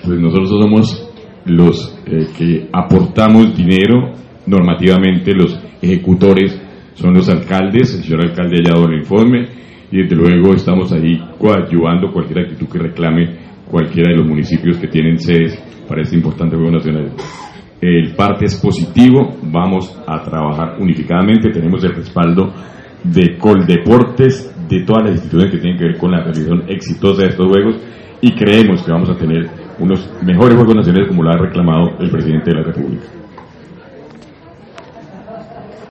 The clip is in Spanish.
pues nosotros somos los que aportamos dinero normativamente, los ejecutores son los alcaldes, el señor alcalde ya ha dado el informe, y desde luego estamos ahí coadyuvando cualquier actitud que reclame cualquiera de los municipios que tienen sedes para este importante juego nacional. El parte es positivo, vamos a trabajar unificadamente, tenemos el respaldo de Coldeportes, de todas las instituciones que tienen que ver con la realización exitosa de estos juegos, y creemos que vamos a tener unos mejores juegos nacionales como lo ha reclamado el presidente de la República.